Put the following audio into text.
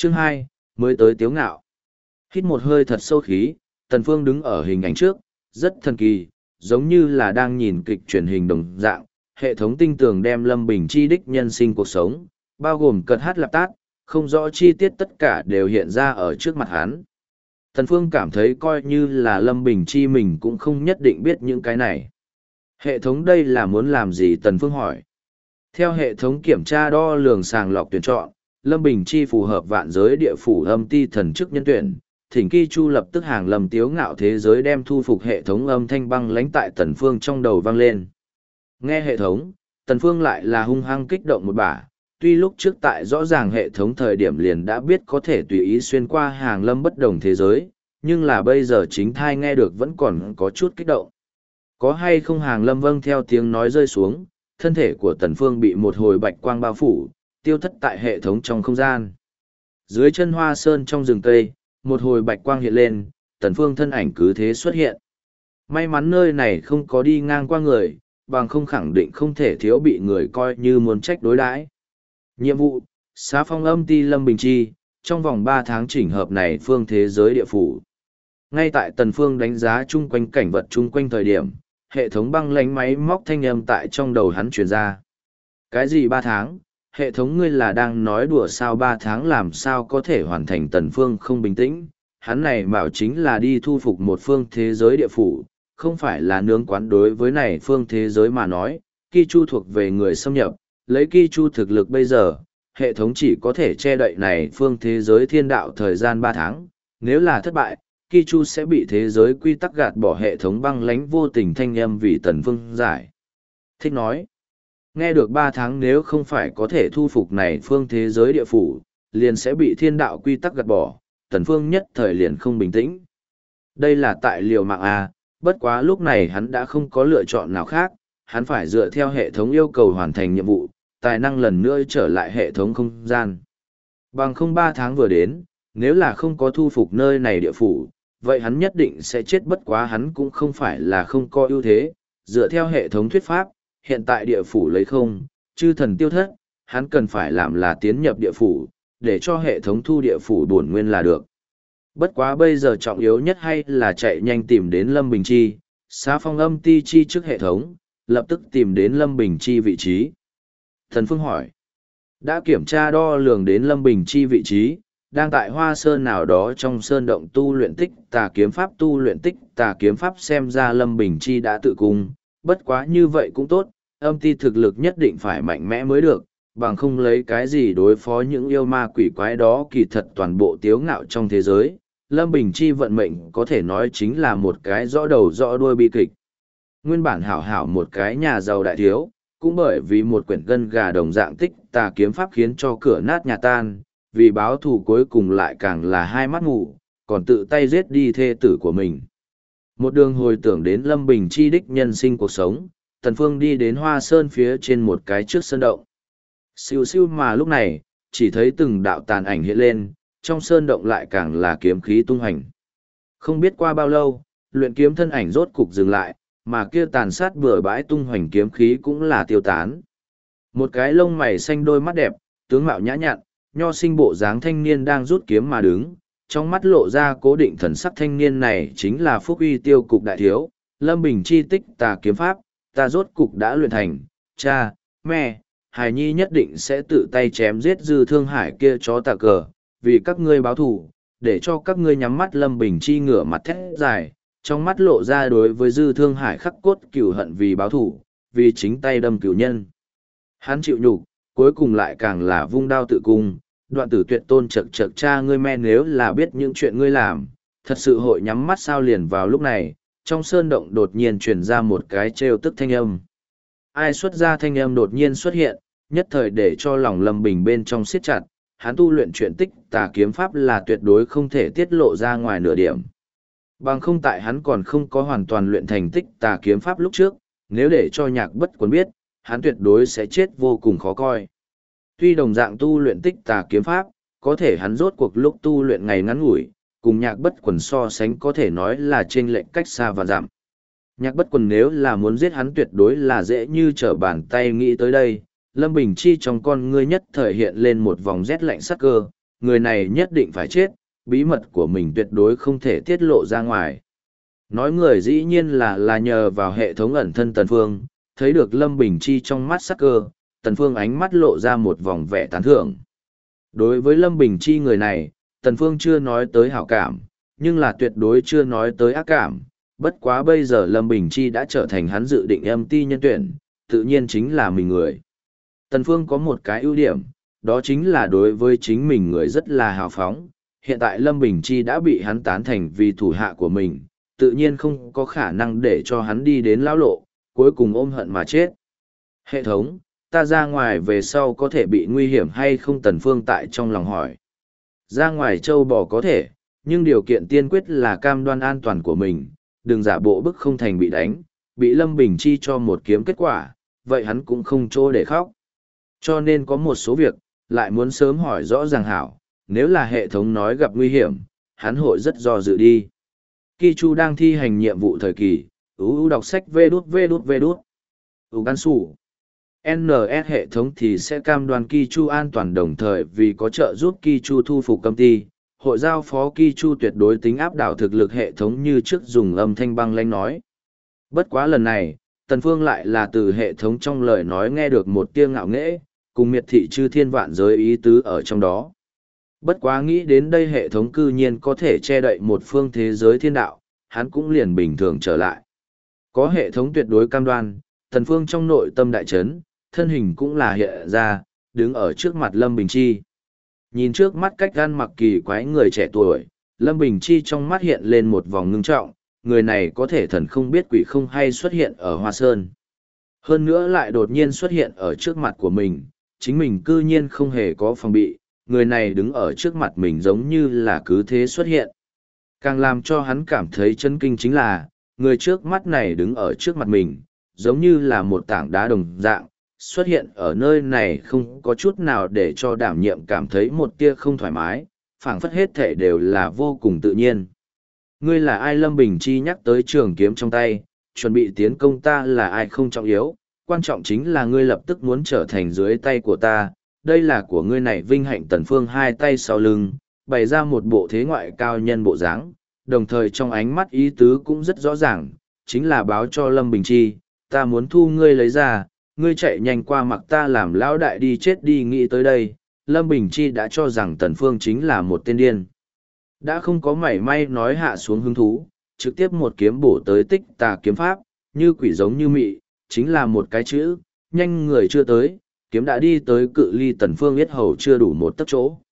Chương 2, mới tới Tiếu Ngạo. Hít một hơi thật sâu khí, Tần Phương đứng ở hình ảnh trước, rất thần kỳ, giống như là đang nhìn kịch truyền hình đồng dạng. Hệ thống tinh tường đem Lâm Bình Chi đích nhân sinh cuộc sống, bao gồm cật hát lạp tát, không rõ chi tiết tất cả đều hiện ra ở trước mặt hắn. Tần Phương cảm thấy coi như là Lâm Bình Chi mình cũng không nhất định biết những cái này. Hệ thống đây là muốn làm gì? Tần Phương hỏi. Theo hệ thống kiểm tra đo lường sàng lọc tuyển chọn, Lâm Bình Chi phù hợp vạn giới địa phủ âm ti thần chức nhân tuyển, thỉnh Ki Chu lập tức hàng Lâm Tiếu Ngạo thế giới đem thu phục hệ thống âm thanh băng lãnh tại Tần Phương trong đầu vang lên. Nghe hệ thống, Tần Phương lại là hung hăng kích động một bả, tuy lúc trước tại rõ ràng hệ thống thời điểm liền đã biết có thể tùy ý xuyên qua hàng lâm bất đồng thế giới, nhưng là bây giờ chính thai nghe được vẫn còn có chút kích động. Có hay không hàng lâm? Vâng, theo tiếng nói rơi xuống, thân thể của Tần Phương bị một hồi bạch quang bao phủ, tiêu thất tại hệ thống trong không gian. Dưới chân hoa sơn trong rừng cây, một hồi bạch quang hiện lên, Tần Phương thân ảnh cứ thế xuất hiện. May mắn nơi này không có đi ngang qua người, bằng không khẳng định không thể thiếu bị người coi như muốn trách đối đãi. Nhiệm vụ, xá phong âm ti Lâm Bình Chi, trong vòng 3 tháng chỉnh hợp này phương thế giới địa phủ. Ngay tại Tần Phương đánh giá chung quanh cảnh vật chung quanh thời điểm, hệ thống băng lãnh máy móc thanh âm tại trong đầu hắn truyền ra. Cái gì 3 tháng? Hệ thống ngươi là đang nói đùa sao? 3 tháng làm sao có thể hoàn thành? Tần Phương không bình tĩnh, hắn này bảo chính là đi thu phục một phương thế giới địa phủ, không phải là nướng quán. Đối với này phương thế giới mà nói, Ki Chu thuộc về người xâm nhập, lấy Ki Chu thực lực bây giờ, hệ thống chỉ có thể che đậy này phương thế giới thiên đạo thời gian 3 tháng, nếu là thất bại, Ki Chu sẽ bị thế giới quy tắc gạt bỏ. Hệ thống băng lãnh vô tình thanh âm vì Tần Phương giải thích nói. Nghe được 3 tháng nếu không phải có thể thu phục này phương thế giới địa phủ, liền sẽ bị thiên đạo quy tắc gạt bỏ, Tần Phương nhất thời liền không bình tĩnh. Đây là tại liều mạng à, bất quá lúc này hắn đã không có lựa chọn nào khác, hắn phải dựa theo hệ thống yêu cầu hoàn thành nhiệm vụ, tài năng lần nữa trở lại hệ thống không gian. Bằng không 3 tháng vừa đến, nếu là không có thu phục nơi này địa phủ, vậy hắn nhất định sẽ chết. Bất quá hắn cũng không phải là không có ưu thế, dựa theo hệ thống thuyết pháp, hiện tại địa phủ lấy không, chư thần tiêu thất, hắn cần phải làm là tiến nhập địa phủ, để cho hệ thống thu địa phủ bổn nguyên là được. Bất quá bây giờ trọng yếu nhất hay là chạy nhanh tìm đến Lâm Bình Chi, xá phong âm ti chi trước hệ thống, lập tức tìm đến Lâm Bình Chi vị trí. Thần Phương hỏi, đã kiểm tra đo lường đến Lâm Bình Chi vị trí, đang tại Hoa Sơn nào đó trong sơn động tu luyện tích tà kiếm pháp. Tu luyện tích tà kiếm pháp, xem ra Lâm Bình Chi đã tự cung, bất quá như vậy cũng tốt, âm ti thực lực nhất định phải mạnh mẽ mới được, bằng không lấy cái gì đối phó những yêu ma quỷ quái đó. Kỳ thật toàn bộ Tiếu Ngạo trong thế giới, Lâm Bình Chi vận mệnh có thể nói chính là một cái rõ đầu rõ đuôi bi kịch. Nguyên bản hảo hảo một cái nhà giàu đại thiếu, cũng bởi vì một quyển gân gà đồng dạng tích tà kiếm pháp khiến cho cửa nát nhà tan, vì báo thù cuối cùng lại càng là hai mắt mù, còn tự tay giết đi thê tử của mình. Một đường hồi tưởng đến Lâm Bình Chi đích nhân sinh cuộc sống, Tần Phương đi đến Hoa Sơn phía trên một cái trước sơn động. Siêu siêu mà lúc này, chỉ thấy từng đạo tàn ảnh hiện lên, trong sơn động lại càng là kiếm khí tung hành. Không biết qua bao lâu, luyện kiếm thân ảnh rốt cục dừng lại, mà kia tàn sát bừa bãi tung hoành kiếm khí cũng là tiêu tán. Một cái lông mày xanh đôi mắt đẹp, tướng mạo nhã nhặn, nho sinh bộ dáng thanh niên đang rút kiếm mà đứng, trong mắt lộ ra cố định thần sắc. Thanh niên này chính là Phúc Uy Tiêu cục đại thiếu, Lâm Bình Chi tích tà kiếm pháp, ta rốt cục đã luyện thành, cha, mẹ, Hải Nhi nhất định sẽ tự tay chém giết Dư Thương Hải kia chó tà cờ, vì các ngươi báo thù, để cho các ngươi nhắm mắt. Lâm Bình Chi ngửa mặt thét dài, trong mắt lộ ra đối với Dư Thương Hải khắc cốt cừu hận, vì báo thù, vì chính tay đâm cửu nhân. Hắn chịu nhục, cuối cùng lại càng là vung đao tự cung. Đoạn Tử Tuyệt tôn chậc chậc, cha ngươi men nếu là biết những chuyện ngươi làm, thật sự hội nhắm mắt sao? Liền vào lúc này, trong sơn động đột nhiên truyền ra một cái trêu tức thanh âm. Ai xuất ra? Thanh âm đột nhiên xuất hiện, nhất thời để cho lòng Lâm Bình bên trong siết chặt. Hắn tu luyện chuyện tích tà kiếm pháp là tuyệt đối không thể tiết lộ ra ngoài nửa điểm. Bằng không, tại hắn còn không có hoàn toàn luyện thành tích tà kiếm pháp lúc trước, nếu để cho Nhạc Bất Quần biết, hắn tuyệt đối sẽ chết vô cùng khó coi. Tuy đồng dạng tu luyện tích tà kiếm pháp, có thể hắn rốt cuộc lúc tu luyện ngày ngắn ngủi, cùng Nhạc Bất Quần so sánh có thể nói là chênh lệch cách xa và dặm. Nhạc Bất Quần nếu là muốn giết hắn tuyệt đối là dễ như trở bàn tay. Nghĩ tới đây, Lâm Bình Chi trong con ngươi nhất thời hiện lên một vòng rét lạnh sắc cơ, người này nhất định phải chết, bí mật của mình tuyệt đối không thể tiết lộ ra ngoài. Nói người dĩ nhiên là nhờ vào hệ thống ẩn thân Tần Phương, thấy được Lâm Bình Chi trong mắt sắc cơ, Tần Phương ánh mắt lộ ra một vòng vẻ tán thưởng. Đối với Lâm Bình Chi người này, Tần Phương chưa nói tới hảo cảm, nhưng là tuyệt đối chưa nói tới ác cảm. Bất quá bây giờ Lâm Bình Chi đã trở thành hắn dự định âm ti nhân tuyển, tự nhiên chính là mình người. Tần Phương có một cái ưu điểm, đó chính là đối với chính mình người rất là hào phóng. Hiện tại Lâm Bình Chi đã bị hắn tán thành vì thủ hạ của mình, tự nhiên không có khả năng để cho hắn đi đến lão lộ, cuối cùng ôm hận mà chết. Hệ thống, ta ra ngoài về sau có thể bị nguy hiểm hay không? Tần Phương tại trong lòng hỏi. Ra ngoài châu bò có thể, nhưng điều kiện tiên quyết là cam đoan an toàn của mình, đừng giả bộ bức không thành bị đánh, bị Lâm Bình Chi cho một kiếm kết quả, vậy hắn cũng không chỗ để khóc. Cho nên có một số việc, lại muốn sớm hỏi rõ ràng hảo, nếu là hệ thống nói gặp nguy hiểm, hắn hội rất do dự đi. Ki Chu đang thi hành nhiệm vụ thời kỳ, đọc sách vê đút. Gan sủ. NS hệ thống thì sẽ cam đoan Ki Chu an toàn, đồng thời vì có trợ giúp Ki Chu thu phục công ty, hội giao phó Ki Chu tuyệt đối tính áp đảo thực lực hệ thống như trước dùng âm thanh băng lãnh nói. Bất quá lần này, Tần Phương lại là từ hệ thống trong lời nói nghe được một tia ngạo nghễ, cùng miệt thị chư thiên vạn giới ý tứ ở trong đó. Bất quá nghĩ đến đây hệ thống cư nhiên có thể che đậy một phương thế giới thiên đạo, hắn cũng liền bình thường trở lại. Có hệ thống tuyệt đối cam đoan, Tần Phương trong nội tâm đại chấn, thân hình cũng là hiện ra, đứng ở trước mặt Lâm Bình Chi. Nhìn trước mắt cách gan mặc kỳ quái người trẻ tuổi, Lâm Bình Chi trong mắt hiện lên một vòng ngưng trọng, người này có thể thần không biết quỷ không hay xuất hiện ở Hoa Sơn. Hơn nữa lại đột nhiên xuất hiện ở trước mặt của mình, chính mình cư nhiên không hề có phòng bị, người này đứng ở trước mặt mình giống như là cứ thế xuất hiện. Càng làm cho hắn cảm thấy chấn kinh chính là, người trước mắt này đứng ở trước mặt mình, giống như là một tảng đá đồng dạng, xuất hiện ở nơi này không có chút nào để cho đảm nhiệm cảm thấy một tia không thoải mái, phảng phất hết thể đều là vô cùng tự nhiên. Ngươi là ai? Lâm Bình Chi nhắc tới trường kiếm trong tay, chuẩn bị tiến công ta là ai không trọng yếu, quan trọng chính là ngươi lập tức muốn trở thành dưới tay của ta, đây là của ngươi này vinh hạnh. Tần Phương hai tay sau lưng, bày ra một bộ thế ngoại cao nhân bộ dáng, đồng thời trong ánh mắt ý tứ cũng rất rõ ràng, chính là báo cho Lâm Bình Chi, ta muốn thu ngươi lấy ra, ngươi chạy nhanh qua mặc ta làm lão đại đi chết đi. Nghĩ tới đây, Lâm Bình Chi đã cho rằng Tần Phương chính là một tên điên. Đã không có mảy may nói hạ xuống hứng thú, trực tiếp một kiếm bổ tới Tích Tà kiếm pháp, như quỷ giống như mị, chính là một cái chữ, nhanh người chưa tới, kiếm đã đi tới cự ly Tần Phương yết hầu chưa đủ một tấc chỗ.